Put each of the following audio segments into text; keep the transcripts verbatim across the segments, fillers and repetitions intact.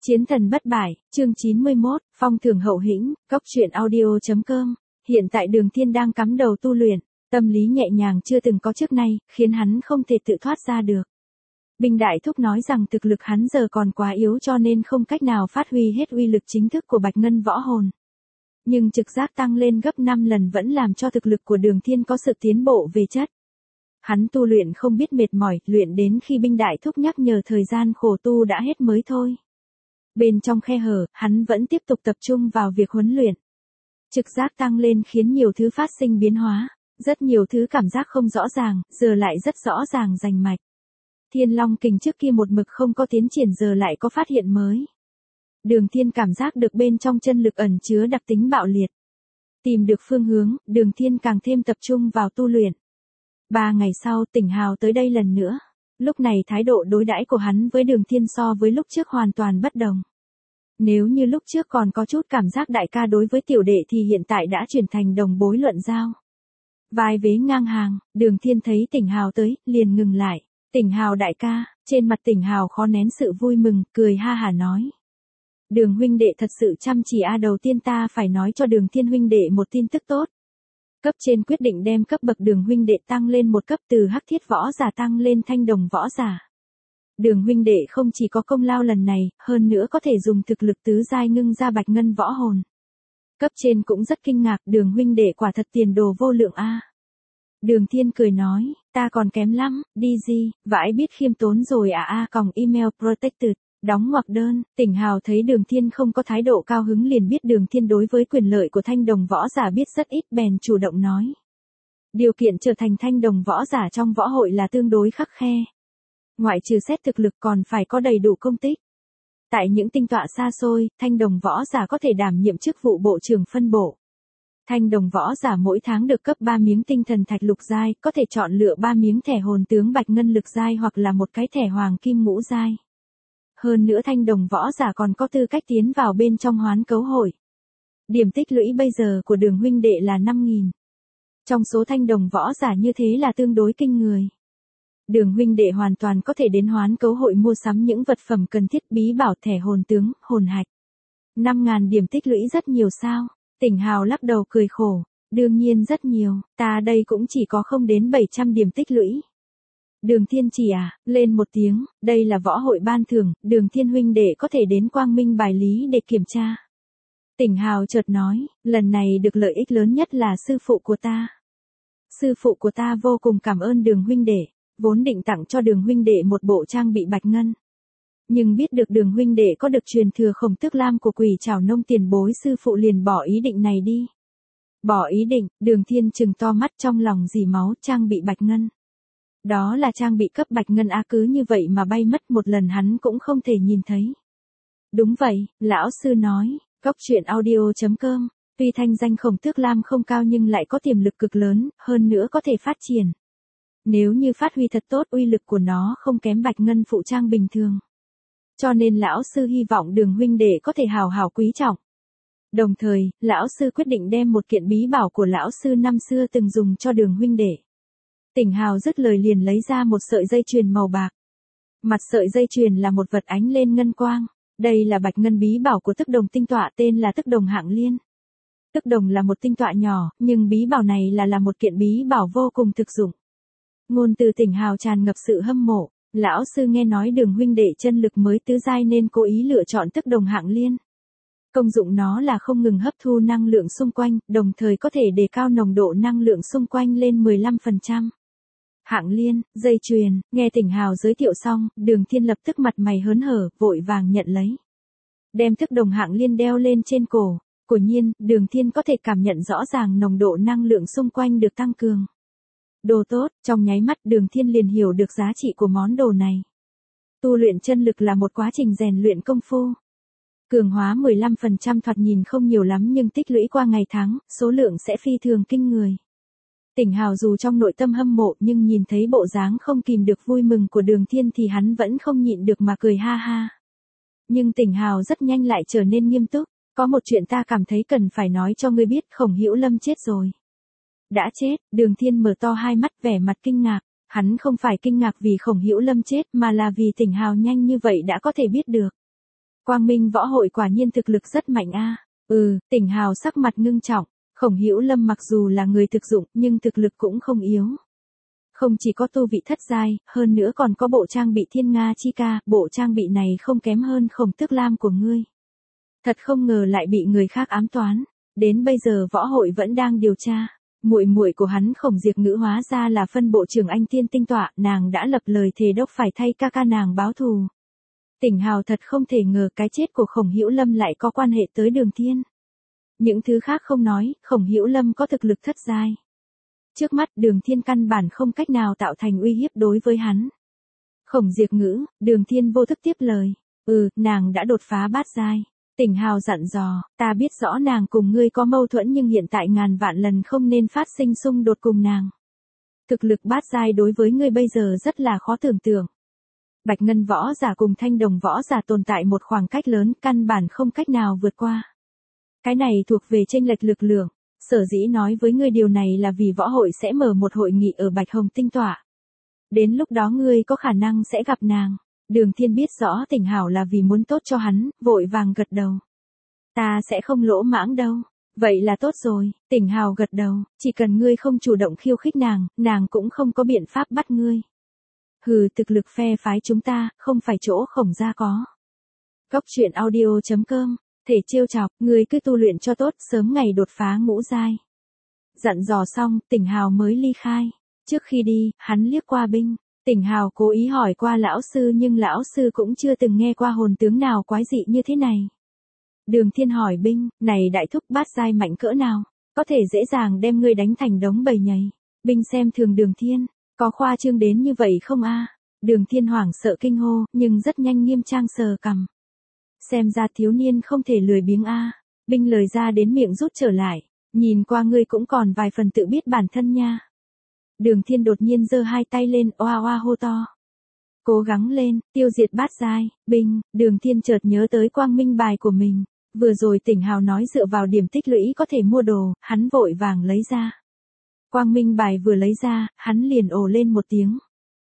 Chiến thần bất bại, chương chín mươi mốt, phong thưởng hậu hĩnh, cốc truyện audio chấm com. Hiện tại Đường Thiên đang cắm đầu tu luyện, tâm lý nhẹ nhàng chưa từng có trước nay, khiến hắn không thể tự thoát ra được. Binh Đại Thúc nói rằng thực lực hắn giờ còn quá yếu cho nên không cách nào phát huy hết uy lực chính thức của Bạch Ngân võ hồn. Nhưng trực giác tăng lên gấp năm lần vẫn làm cho thực lực của Đường Thiên có sự tiến bộ về chất. Hắn tu luyện không biết mệt mỏi, luyện đến khi Binh Đại Thúc nhắc nhở thời gian khổ tu đã hết mới thôi. Bên trong khe hở, hắn vẫn tiếp tục tập trung vào việc huấn luyện. Trực giác tăng lên khiến nhiều thứ phát sinh biến hóa, rất nhiều thứ cảm giác không rõ ràng, giờ lại rất rõ ràng rành mạch. Thiên Long Kình trước kia một mực không có tiến triển giờ lại có phát hiện mới. Đường Thiên cảm giác được bên trong chân lực ẩn chứa đặc tính bạo liệt. Tìm được phương hướng, Đường Thiên càng thêm tập trung vào tu luyện. Ba ngày sau, Tỉnh Hào tới đây lần nữa. Lúc này thái độ đối đãi của hắn với Đường Thiên so với lúc trước hoàn toàn bất đồng. Nếu như lúc trước còn có chút cảm giác đại ca đối với tiểu đệ thì hiện tại đã chuyển thành đồng bối luận giao. Vai vế ngang hàng, Đường Thiên thấy Tỉnh Hào tới, liền ngừng lại. Tỉnh Hào đại ca, trên mặt Tỉnh Hào khó nén sự vui mừng, cười ha hả nói. Đường huynh đệ thật sự chăm chỉ a, đầu tiên ta phải nói cho Đường Thiên huynh đệ một tin tức tốt. Cấp trên quyết định đem cấp bậc Đường huynh đệ tăng lên một cấp từ hắc thiết võ giả tăng lên thanh đồng võ giả. Đường huynh đệ không chỉ có công lao lần này, hơn nữa có thể dùng thực lực tứ giai ngưng ra Bạch Ngân võ hồn. Cấp trên cũng rất kinh ngạc, Đường huynh đệ quả thật tiền đồ vô lượng a. Đường Thiên cười nói, ta còn kém lắm, đi gì, vãi biết khiêm tốn rồi à a còng email protected, đóng ngoặc đơn. Tỉnh Hào thấy Đường Thiên không có thái độ cao hứng liền biết Đường Thiên đối với quyền lợi của thanh đồng võ giả biết rất ít bèn chủ động nói. Điều kiện trở thành thanh đồng võ giả trong võ hội là tương đối khắt khe. Ngoại trừ xét thực lực còn phải có đầy đủ công tích. Tại những tinh tọa xa xôi, thanh đồng võ giả có thể đảm nhiệm chức vụ bộ trưởng phân bộ. Thanh đồng võ giả mỗi tháng được cấp ba miếng tinh thần thạch lục giai, có thể chọn lựa ba miếng thẻ hồn tướng Bạch Ngân lực giai hoặc là một cái thẻ hoàng kim ngũ giai. Hơn nữa thanh đồng võ giả còn có tư cách tiến vào bên trong hoán cấu hội. Điểm tích lũy bây giờ của Đường huynh đệ là năm nghìn. Trong số thanh đồng võ giả như thế là tương đối kinh người. Đường huynh đệ hoàn toàn có thể đến hoán cấu hội mua sắm những vật phẩm cần thiết bí bảo thẻ hồn tướng, hồn hạch. năm nghìn điểm tích lũy rất nhiều sao? Tỉnh Hào lắc đầu cười khổ. Đương nhiên rất nhiều, ta đây cũng chỉ có không đến bảy trăm điểm tích lũy. Đường Thiên chỉ à, lên một tiếng, đây là võ hội ban thưởng, Đường Thiên huynh đệ có thể đến Quang Minh bài lý để kiểm tra. Tỉnh Hào chợt nói, lần này được lợi ích lớn nhất là sư phụ của ta. Sư phụ của ta vô cùng cảm ơn Đường huynh đệ, vốn định tặng cho Đường huynh đệ một bộ trang bị bạch ngân. Nhưng biết được Đường huynh đệ có được truyền thừa Khổng Tước Lam của Quỷ Trảo Nông tiền bối, sư phụ liền bỏ ý định này đi. Bỏ ý định, Đường Thiên trừng to mắt trong lòng dì máu, trang bị bạch ngân. Đó là trang bị cấp bạch ngân á, cứ như vậy mà bay mất một lần hắn cũng không thể nhìn thấy. Đúng vậy, lão sư nói, cốc truyện audio chấm com, tuy thanh danh Khổng Tước Lam không cao nhưng lại có tiềm lực cực lớn, hơn nữa có thể phát triển. Nếu như phát huy thật tốt uy lực của nó không kém bạch ngân phụ trang bình thường. Cho nên lão sư hy vọng Đường huynh đệ có thể hào hào quý trọng. Đồng thời, lão sư quyết định đem một kiện bí bảo của lão sư năm xưa từng dùng cho Đường huynh đệ. Tỉnh Hào dứt lời liền lấy ra một sợi dây chuyền màu bạc. Mặt sợi dây chuyền là một vật ánh lên ngân quang. Đây là bạch ngân bí bảo của Tức Đồng tinh tọa, tên là Tức Đồng Hạng Liên. Tức Đồng là một tinh tọa nhỏ, nhưng bí bảo này là là một kiện bí bảo vô cùng thực dụng. Ngôn từ Tỉnh Hào tràn ngập sự hâm mộ. Lão sư nghe nói Đường huynh đệ chân lực mới tứ giai nên cố ý lựa chọn Tức Đồng Hạng Liên. Công dụng nó là không ngừng hấp thu năng lượng xung quanh, đồng thời có thể đề cao nồng độ năng lượng xung quanh lên mười lăm phần trăm. Hạng Liên, dây chuyền, nghe Tỉnh Hào giới thiệu xong, Đường Thiên lập tức mặt mày hớn hở, vội vàng nhận lấy. Đem Tức Đồng Hạng Liên đeo lên trên cổ, quả nhiên, Đường Thiên có thể cảm nhận rõ ràng nồng độ năng lượng xung quanh được tăng cường. Đồ tốt, trong nháy mắt Đường Thiên liền hiểu được giá trị của món đồ này. Tu luyện chân lực là một quá trình rèn luyện công phu. Cường hóa mười lăm phần trăm thoạt nhìn không nhiều lắm nhưng tích lũy qua ngày tháng, số lượng sẽ phi thường kinh người. Tỉnh Hào dù trong nội tâm hâm mộ nhưng nhìn thấy bộ dáng không kìm được vui mừng của Đường Thiên thì hắn vẫn không nhịn được mà cười ha ha. Nhưng Tỉnh Hào rất nhanh lại trở nên nghiêm túc, có một chuyện ta cảm thấy cần phải nói cho ngươi biết, Khổng Hữu Lâm chết rồi. Đã chết? Đường Thiên mở to hai mắt vẻ mặt kinh ngạc, hắn không phải kinh ngạc vì Khổng Hữu Lâm chết mà là vì Tỉnh Hào nhanh như vậy đã có thể biết được. Quang Minh võ hội quả nhiên thực lực rất mạnh a. Ừ, Tỉnh Hào sắc mặt ngưng trọng, Khổng Hữu Lâm mặc dù là người thực dụng nhưng thực lực cũng không yếu. Không chỉ có tu vị thất giai, hơn nữa còn có bộ trang bị Thiên Nga Chi Ca, bộ trang bị này không kém hơn Khổng Tước Lam của ngươi. Thật không ngờ lại bị người khác ám toán, đến bây giờ võ hội vẫn đang điều tra. Muội muội của hắn Khổng Diệp Ngữ hóa ra là phân bộ trưởng Anh Tiên tinh tọa, nàng đã lập lời thề đốc phải thay ca ca nàng báo thù. Tỉnh Hào thật không thể ngờ cái chết của Khổng Hữu Lâm lại có quan hệ tới Đường Thiên. Những thứ khác không nói, Khổng Hữu Lâm có thực lực thất giai. Trước mắt Đường Thiên căn bản không cách nào tạo thành uy hiếp đối với hắn. Khổng Diệp Ngữ, Đường Thiên vô thức tiếp lời. Ừ, nàng đã đột phá bát giai. Tỉnh Hào dặn dò, ta biết rõ nàng cùng ngươi có mâu thuẫn nhưng hiện tại ngàn vạn lần không nên phát sinh xung đột cùng nàng. Thực lực bát giai đối với ngươi bây giờ rất là khó tưởng tượng. Bạch Ngân võ giả cùng Thanh Đồng võ giả tồn tại một khoảng cách lớn, căn bản không cách nào vượt qua. Cái này thuộc về chênh lệch lực lượng, sở dĩ nói với ngươi điều này là vì võ hội sẽ mở một hội nghị ở Bạch Hồng tinh tọa. Đến lúc đó ngươi có khả năng sẽ gặp nàng. Đường Thiên biết rõ Tỉnh Hảo là vì muốn tốt cho hắn, vội vàng gật đầu. Ta sẽ không lỗ mãng đâu. Vậy là tốt rồi, Tỉnh Hào gật đầu, chỉ cần ngươi không chủ động khiêu khích nàng, nàng cũng không có biện pháp bắt ngươi. Hừ, thực lực phe phái chúng ta, không phải chỗ Khổng gia có. Góc truyện audio chấm com, thể trêu chọc, ngươi cứ tu luyện cho tốt, sớm ngày đột phá ngũ giai. Dặn dò xong, Tỉnh Hào mới ly khai. Trước khi đi, hắn liếc qua binh. Tỉnh Hào cố ý hỏi qua lão sư nhưng lão sư cũng chưa từng nghe qua hồn tướng nào quái dị như thế này. Đường Thiên hỏi binh, này đại thúc bát giai mạnh cỡ nào, có thể dễ dàng đem ngươi đánh thành đống bầy nhầy. Binh xem thường Đường Thiên, có khoa trương đến như vậy không a? Đường Thiên hoảng sợ kinh hô, nhưng rất nhanh nghiêm trang sờ cằm. Xem ra thiếu niên không thể lười biếng a. Binh lời ra đến miệng rút trở lại, nhìn qua ngươi cũng còn vài phần tự biết bản thân nha. Đường Thiên đột nhiên giơ hai tay lên, oa oa hô to. Cố gắng lên, tiêu diệt bát giai, binh, Đường Thiên chợt nhớ tới quang minh bài của mình. Vừa rồi Tỉnh Hào nói dựa vào điểm tích lũy có thể mua đồ, hắn vội vàng lấy ra. Quang minh bài vừa lấy ra, hắn liền ồ lên một tiếng.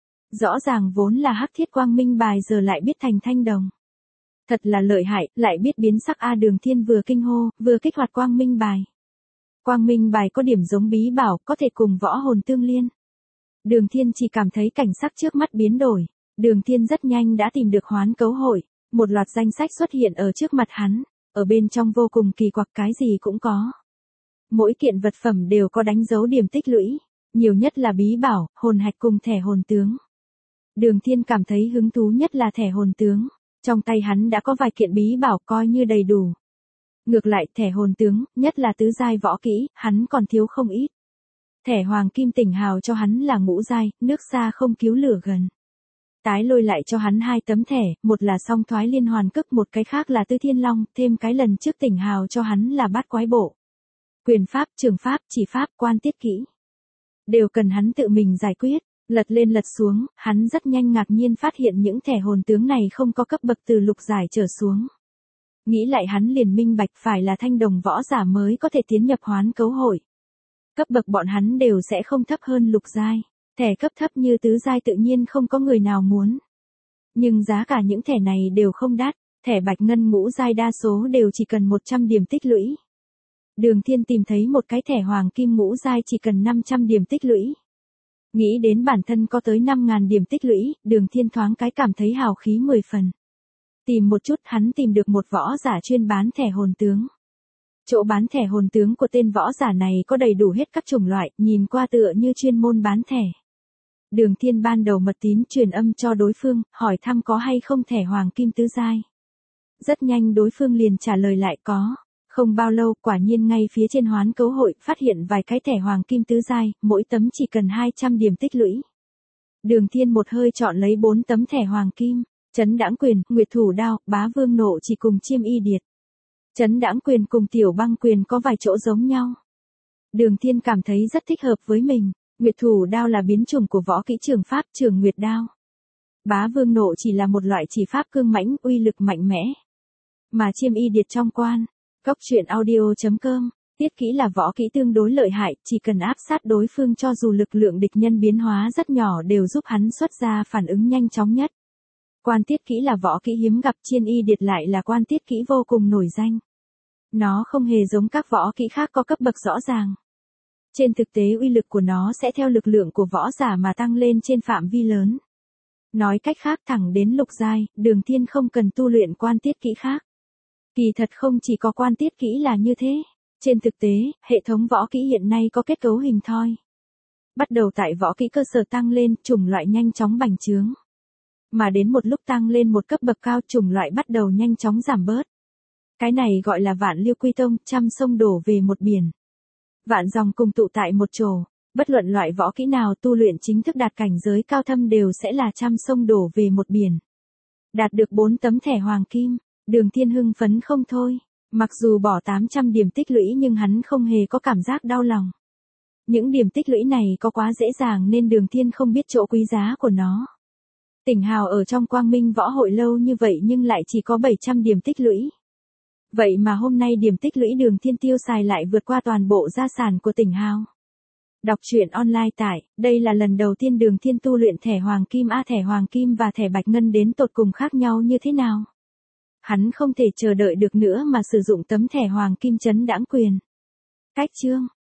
Rõ ràng vốn là hắc thiết quang minh bài giờ lại biết thành thanh đồng. Thật là lợi hại, lại biết biến sắc a. Đường Thiên vừa kinh hô, vừa kích hoạt quang minh bài. Quang minh bài có điểm giống bí bảo, có thể cùng võ hồn tương liên. Đường Thiên chỉ cảm thấy cảnh sắc trước mắt biến đổi. Đường Thiên rất nhanh đã tìm được hoán cấu hội. Một loạt danh sách xuất hiện ở trước mặt hắn. Ở bên trong vô cùng kỳ quặc, cái gì cũng có. Mỗi kiện vật phẩm đều có đánh dấu điểm tích lũy. Nhiều nhất là bí bảo, hồn hạch cùng thẻ hồn tướng. Đường Thiên cảm thấy hứng thú nhất là thẻ hồn tướng. Trong tay hắn đã có vài kiện bí bảo coi như đầy đủ. Ngược lại thẻ hồn tướng, nhất là tứ giai võ kỹ, hắn còn thiếu không ít. Thẻ hoàng kim Tỉnh Hào cho hắn là ngũ giai, nước xa không cứu lửa gần. Tái lôi lại cho hắn hai tấm thẻ, một là song thoái liên hoàn cức, một cái khác là tư thiên long, thêm cái lần trước Tỉnh Hào cho hắn là bát quái bộ. Quyền pháp, trường pháp, chỉ pháp, quan tiết kỹ. Đều cần hắn tự mình giải quyết, lật lên lật xuống, hắn rất nhanh ngạc nhiên phát hiện những thẻ hồn tướng này không có cấp bậc từ lục giải trở xuống. Nghĩ lại hắn liền minh bạch phải là thanh đồng võ giả mới có thể tiến nhập hoán cấu hội. Cấp bậc bọn hắn đều sẽ không thấp hơn lục giai. Thẻ cấp thấp như tứ giai tự nhiên không có người nào muốn. Nhưng giá cả những thẻ này đều không đắt, thẻ bạch ngân ngũ giai đa số đều chỉ cần một trăm điểm tích lũy. Đường Thiên tìm thấy một cái thẻ hoàng kim ngũ giai chỉ cần năm trăm điểm tích lũy. Nghĩ đến bản thân có tới năm nghìn điểm tích lũy, Đường Thiên thoáng cái cảm thấy hào khí mười phần. Tìm một chút hắn tìm được một võ giả chuyên bán thẻ hồn tướng. Chỗ bán thẻ hồn tướng của tên võ giả này có đầy đủ hết các chủng loại, nhìn qua tựa như chuyên môn bán thẻ. Đường Thiên ban đầu mật tín truyền âm cho đối phương, hỏi thăm có hay không thẻ hoàng kim tứ giai. Rất nhanh đối phương liền trả lời lại có. Không bao lâu, quả nhiên ngay phía trên hoán cấu hội phát hiện vài cái thẻ hoàng kim tứ giai, mỗi tấm chỉ cần hai trăm điểm tích lũy. Đường Thiên một hơi chọn lấy bốn tấm thẻ hoàng kim. Trấn Đãng Quyền, Nguyệt Thủ Đao, Bá Vương Nộ chỉ cùng Chiêm Y Điệt. Trấn Đãng Quyền cùng Tiểu Băng Quyền có vài chỗ giống nhau. Đường Thiên cảm thấy rất thích hợp với mình. Nguyệt Thủ Đao là biến chủng của võ kỹ trường pháp Trường Nguyệt Đao. Bá Vương Nộ chỉ là một loại chỉ pháp cương mãnh, uy lực mạnh mẽ. Mà Chiêm Y Điệt trong quan. Góc truyện audio chấm com, tiết kỹ là võ kỹ tương đối lợi hại, chỉ cần áp sát đối phương cho dù lực lượng địch nhân biến hóa rất nhỏ đều giúp hắn xuất ra phản ứng nhanh chóng nhất. Quan Tiết Kỹ là võ kỹ hiếm gặp, Chiên Y Điệt lại là quan tiết kỹ vô cùng nổi danh. Nó không hề giống các võ kỹ khác có cấp bậc rõ ràng. Trên thực tế uy lực của nó sẽ theo lực lượng của võ giả mà tăng lên trên phạm vi lớn. Nói cách khác, thẳng đến lục giai, Đường Thiên không cần tu luyện quan tiết kỹ khác. Kỳ thật không chỉ có quan tiết kỹ là như thế. Trên thực tế, hệ thống võ kỹ hiện nay có kết cấu hình thoi. Bắt đầu tại võ kỹ cơ sở tăng lên, chủng loại nhanh chóng bành trướng. Mà đến một lúc tăng lên một cấp bậc cao, chủng loại bắt đầu nhanh chóng giảm bớt. Cái này gọi là vạn lưu quy tông, trăm sông đổ về một biển. Vạn dòng cùng tụ tại một chỗ, bất luận loại võ kỹ nào tu luyện chính thức đạt cảnh giới cao thâm đều sẽ là trăm sông đổ về một biển. Đạt được bốn tấm thẻ hoàng kim, Đường Thiên hưng phấn không thôi. Mặc dù bỏ tám trăm điểm tích lũy nhưng hắn không hề có cảm giác đau lòng. Những điểm tích lũy này có quá dễ dàng nên Đường Thiên không biết chỗ quý giá của nó. Tỉnh Hào ở trong Quang Minh Võ Hội lâu như vậy nhưng lại chỉ có bảy trăm điểm tích lũy. Vậy mà hôm nay điểm tích lũy Đường Thiên tiêu xài lại vượt qua toàn bộ gia sản của Tỉnh Hào. Đọc truyện online tại, đây là lần đầu tiên Đường Thiên tu luyện thẻ hoàng kim. A thẻ hoàng kim và thẻ bạch ngân đến tột cùng khác nhau như thế nào? Hắn không thể chờ đợi được nữa mà sử dụng tấm thẻ hoàng kim trấn đãng quyền. Cách chương